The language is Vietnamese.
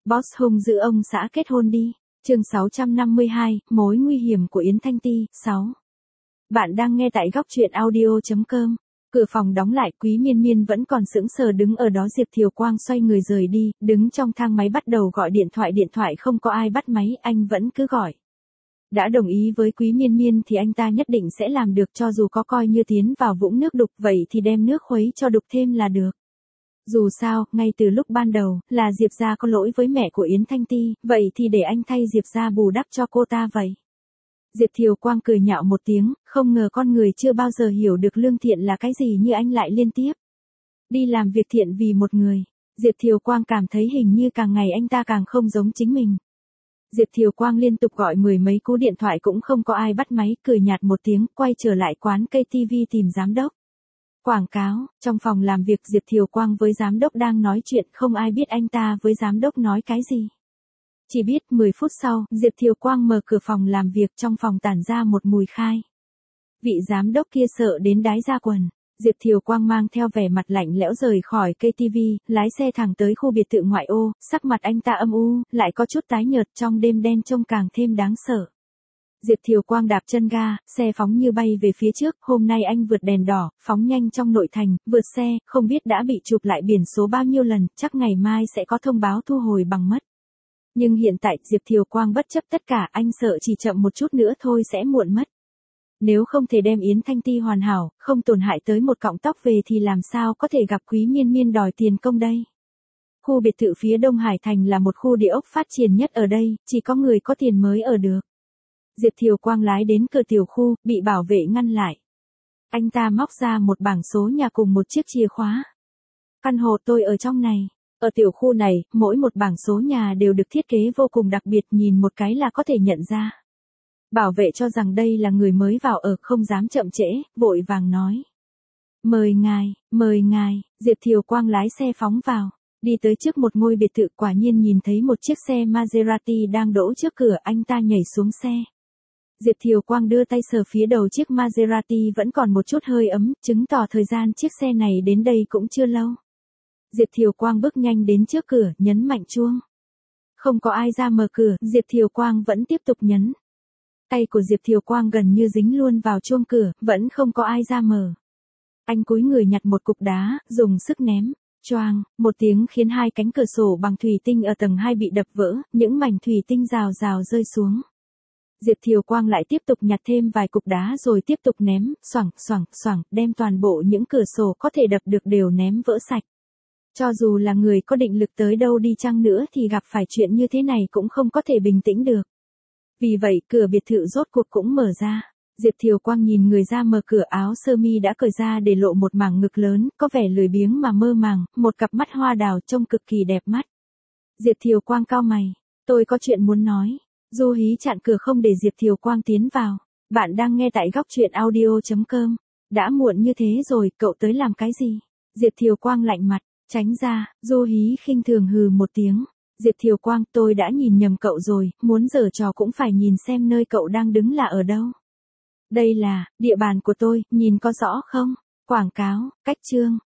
Boss hung dữ ông xã kết hôn đi. Chương 652, mối nguy hiểm của Yến Thanh Ti, 6. Bạn đang nghe tại góc truyện audio.com. Cửa phòng đóng lại, Quý Miên Miên vẫn còn sững sờ đứng ở đó. Diệp Thiều Quang xoay người rời đi, đứng trong thang máy bắt đầu gọi điện thoại không có ai bắt máy, anh vẫn cứ gọi. Đã đồng ý với Quý Miên Miên thì anh ta nhất định sẽ làm được, cho dù có coi như tiến vào vũng nước đục vậy thì đem nước khuấy cho đục thêm là được. Dù sao, ngay từ lúc ban đầu, là Diệp gia có lỗi với mẹ của Yến Thanh Ti, vậy thì để anh thay Diệp gia bù đắp cho cô ta vậy. Diệp Thiều Quang cười nhạo một tiếng, không ngờ con người chưa bao giờ hiểu được lương thiện là cái gì như anh lại liên tiếp đi làm việc thiện vì một người. Diệp Thiều Quang cảm thấy hình như càng ngày anh ta càng không giống chính mình. Diệp Thiều Quang liên tục gọi mười mấy cú điện thoại cũng không có ai bắt máy, cười nhạt một tiếng, quay trở lại quán cây TV tìm giám đốc. Quảng cáo, trong phòng làm việc Diệp Thiều Quang với giám đốc đang nói chuyện, không ai biết anh ta với giám đốc nói cái gì. Chỉ biết 10 phút sau, Diệp Thiều Quang mở cửa phòng làm việc, trong phòng tản ra một mùi khai. Vị giám đốc kia sợ đến đái ra quần. Diệp Thiều Quang mang theo vẻ mặt lạnh lẽo rời khỏi cây TV, lái xe thẳng tới khu biệt thự ngoại ô, sắc mặt anh ta âm u, lại có chút tái nhợt, trong đêm đen trông càng thêm đáng sợ. Diệp Thiều Quang đạp chân ga, xe phóng như bay về phía trước, hôm nay anh vượt đèn đỏ, phóng nhanh trong nội thành, vượt xe, không biết đã bị chụp lại biển số bao nhiêu lần, chắc ngày mai sẽ có thông báo thu hồi bằng mất. Nhưng hiện tại, Diệp Thiều Quang bất chấp tất cả, anh sợ chỉ chậm một chút nữa thôi sẽ muộn mất. Nếu không thể đem Yến Thanh Ti hoàn hảo, không tổn hại tới một cọng tóc về thì làm sao có thể gặp Quý Miên Miên đòi tiền công đây. Khu biệt thự phía Đông Hải Thành là một khu địa ốc phát triển nhất ở đây, chỉ có người có tiền mới ở được. Diệp Thiều Quang lái đến cửa tiểu khu, bị bảo vệ ngăn lại. Anh ta móc ra một bảng số nhà cùng một chiếc chìa khóa. Căn hộ tôi ở trong này. Ở tiểu khu này, mỗi một bảng số nhà đều được thiết kế vô cùng đặc biệt, nhìn một cái là có thể nhận ra. Bảo vệ cho rằng đây là người mới vào ở, không dám chậm trễ, vội vàng nói. Mời ngài, Diệp Thiều Quang lái xe phóng vào. Đi tới trước một ngôi biệt thự, quả nhiên nhìn thấy một chiếc xe Maserati đang đỗ trước cửa, anh ta nhảy xuống xe. Diệp Thiều Quang đưa tay sờ phía đầu chiếc Maserati vẫn còn một chút hơi ấm, chứng tỏ thời gian chiếc xe này đến đây cũng chưa lâu. Diệp Thiều Quang bước nhanh đến trước cửa, nhấn mạnh chuông. Không có ai ra mở cửa, Diệp Thiều Quang vẫn tiếp tục nhấn. Tay của Diệp Thiều Quang gần như dính luôn vào chuông cửa, vẫn không có ai ra mở. Anh cúi người nhặt một cục đá, dùng sức ném. Choang, một tiếng khiến hai cánh cửa sổ bằng thủy tinh ở tầng 2 bị đập vỡ, những mảnh thủy tinh rào rào rơi xuống. Diệp Thiều Quang lại tiếp tục nhặt thêm vài cục đá rồi tiếp tục ném, xoảng, đem toàn bộ những cửa sổ có thể đập được đều ném vỡ sạch. Cho dù là người có định lực tới đâu đi chăng nữa thì gặp phải chuyện như thế này cũng không có thể bình tĩnh được. Vì vậy, cửa biệt thự rốt cuộc cũng mở ra. Diệp Thiều Quang nhìn người ra mở cửa, áo sơ mi đã cởi ra để lộ một mảng ngực lớn, có vẻ lười biếng mà mơ màng, một cặp mắt hoa đào trông cực kỳ đẹp mắt. Diệp Thiều Quang cau mày, tôi có chuyện muốn nói. Du Hí chặn cửa không để Diệp Thiều Quang tiến vào. Bạn đang nghe tại góc truyện audio.com. Đã muộn như thế rồi, cậu tới làm cái gì? Diệp Thiều Quang lạnh mặt, tránh ra. Du Hí khinh thường hừ một tiếng. Diệp Thiều Quang, tôi đã nhìn nhầm cậu rồi, muốn giở trò cũng phải nhìn xem nơi cậu đang đứng là ở đâu. Đây là địa bàn của tôi, nhìn có rõ không? Quảng cáo, cách chương.